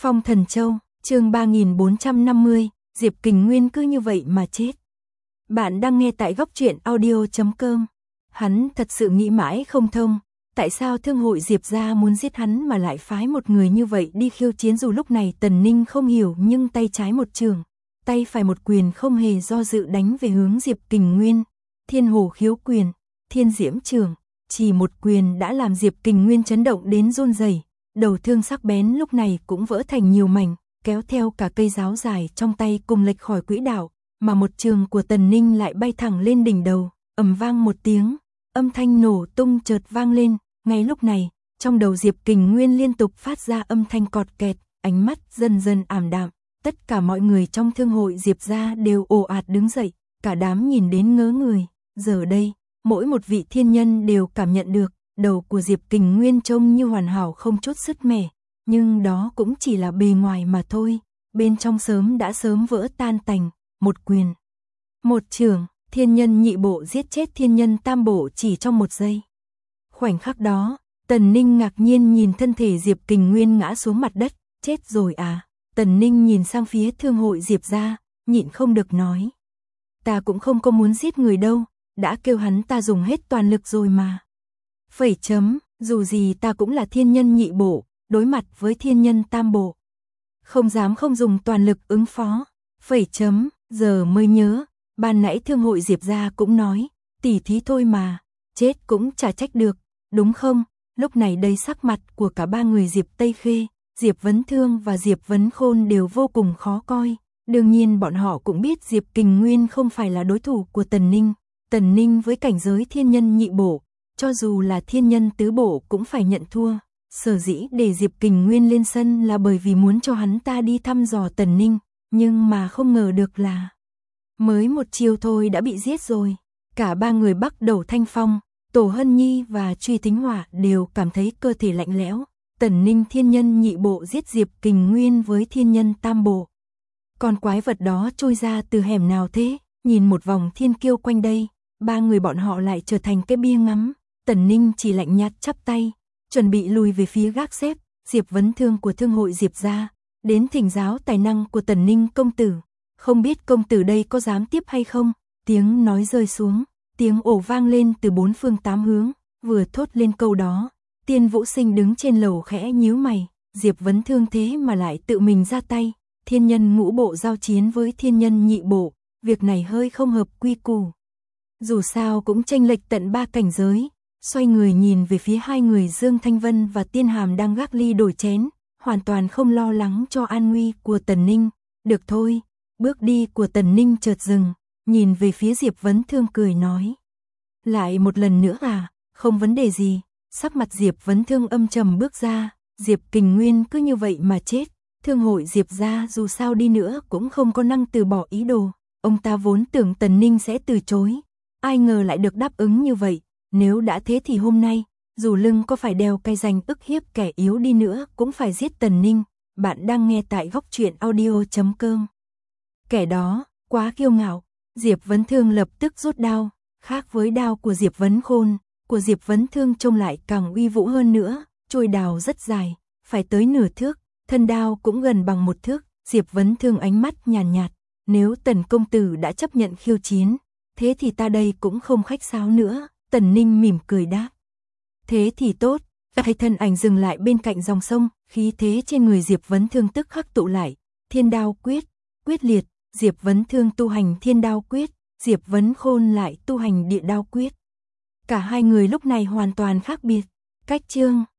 Phong Thần Châu, chương 3450, Diệp Kình Nguyên cứ như vậy mà chết. Bạn đang nghe tại góc truyện audio.com. Hắn thật sự nghĩ mãi không thông, tại sao thương hội Diệp gia muốn giết hắn mà lại phái một người như vậy đi khiêu chiến. Dù lúc này Tần Ninh không hiểu, nhưng tay trái một trường, tay phải một quyền không hề do dự đánh về hướng Diệp Kình Nguyên. Thiên Hồ Khiếu Quyền, Thiên Diễm Trường, chỉ một quyền đã làm Diệp Kình Nguyên chấn động đến run rẩy. Đầu thương sắc bén lúc này cũng vỡ thành nhiều mảnh, kéo theo cả cây giáo dài trong tay cùng lệch khỏi quỹ đạo, mà một trường của Tần Ninh lại bay thẳng lên đỉnh đầu, ầm vang một tiếng, âm thanh nổ tung chợt vang lên. Ngay lúc này, trong đầu Diệp Kình Nguyên liên tục phát ra âm thanh cọt kẹt, ánh mắt dần dần ảm đạm. Tất cả mọi người trong thương hội Diệp gia đều ồ ạt đứng dậy, cả đám nhìn đến ngớ người. Giờ đây, mỗi một vị thiên nhân đều cảm nhận được, đầu của Diệp Kình Nguyên trông như hoàn hảo không chút sứt mẻ, nhưng đó cũng chỉ là bề ngoài mà thôi, bên trong đã sớm vỡ tan tành. Một quyền, một chưởng, thiên nhân nhị bộ giết chết thiên nhân tam bộ chỉ trong một giây. Khoảnh khắc đó, Tần Ninh ngạc nhiên nhìn thân thể Diệp Kình Nguyên ngã xuống mặt đất. Chết rồi à? Tần Ninh nhìn sang phía thương hội Diệp gia, nhịn không được nói. Ta cũng không có muốn giết người đâu, đã kêu hắn ta dùng hết toàn lực rồi mà. Phẩy chấm, dù gì ta cũng là thiên nhân nhị bộ, đối mặt với thiên nhân tam bộ, không dám không dùng toàn lực ứng phó. Phẩy chấm, giờ mới nhớ, ban nãy thương hội Diệp gia cũng nói, tỉ thí thôi mà, chết cũng chả trách được, đúng không? Lúc này đây sắc mặt của cả ba người Diệp Tây Khê, Diệp Vấn Thương và Diệp Vấn Khôn đều vô cùng khó coi. Đương nhiên bọn họ cũng biết Diệp Kình Nguyên không phải là đối thủ của Tần Ninh. Tần Ninh với cảnh giới thiên nhân nhị bộ, cho dù là thiên nhân tứ bộ cũng phải nhận thua. Sở dĩ để Diệp Kình Nguyên lên sân là bởi vì muốn cho hắn ta đi thăm dò Tần Ninh, nhưng mà không ngờ được là mới một chiêu thôi đã bị giết rồi. Cả ba người Bắc Đầu Thanh Phong, Tổ Hân Nhi và Truy Tính Hỏa đều cảm thấy cơ thể lạnh lẽo. Tần Ninh thiên nhân nhị bộ giết Diệp Kình Nguyên với thiên nhân tam bộ. Con quái vật đó trôi ra từ hẻm nào thế? Nhìn một vòng thiên kiêu quanh đây, ba người bọn họ lại trở thành cái bia ngắm. Tần Ninh chỉ lạnh nhạt chắp tay, chuẩn bị lùi về phía gác xếp. Diệp Vấn Thương của thương hội Diệp gia đến thỉnh giáo tài năng của Tần Ninh công tử. Không biết công tử đây có dám tiếp hay không? Tiếng nói rơi xuống, tiếng ồ vang lên từ bốn phương tám hướng. Vừa thốt lên câu đó, Tiên Vũ Sinh đứng trên lầu khẽ nhíu mày. Diệp Vấn Thương thế mà lại tự mình ra tay. Thiên nhân ngũ bộ giao chiến với thiên nhân nhị bộ, việc này hơi không hợp quy củ. Dù sao cũng chênh lệch tận 3 cảnh giới. Xoay người nhìn về phía hai người Dương Thanh Vân và Tiên Hàm đang gác ly đổi chén, hoàn toàn không lo lắng cho an nguy của Tần Ninh. Được thôi. Bước đi của Tần Ninh chợt dừng, nhìn về phía Diệp Vấn Thương cười nói. Lại một lần nữa à? Không vấn đề gì. Sắc mặt Diệp Vấn Thương âm trầm bước ra. Diệp Kình Nguyên cứ như vậy mà chết. Thương hội Diệp gia dù sao đi nữa cũng không có năng từ bỏ ý đồ. Ông ta vốn tưởng Tần Ninh sẽ từ chối, ai ngờ lại được đáp ứng như vậy. Nếu đã thế thì hôm nay, dù lưng có phải đeo cây danh ức hiếp kẻ yếu đi nữa cũng phải giết Tần Ninh. Bạn đang nghe tại góc truyện audio.com. Kẻ đó, quá kiêu ngạo. Diệp Vấn Thương lập tức rút đao. Khác với đao của Diệp Vấn Khôn, của Diệp Vấn Thương trông lại càng uy vũ hơn nữa. Chuôi đao rất dài, phải tới nửa thước, thân đao cũng gần bằng một thước. Diệp Vấn Thương ánh mắt nhàn nhạt. Nếu Tần công tử đã chấp nhận khiêu chiến, thế thì ta đây cũng không khách sáo nữa. Tần Ninh mỉm cười đáp. Thế thì tốt. Thấy thân ảnh dừng lại bên cạnh dòng sông, khí thế trên người Diệp Vấn Thương tức khắc tụ lại. Thiên đao quyết, quyết liệt. Diệp Vấn Thương tu hành thiên đao quyết, Diệp Vấn Khôn lại tu hành địa đao quyết. Cả hai người lúc này hoàn toàn khác biệt. Cách chương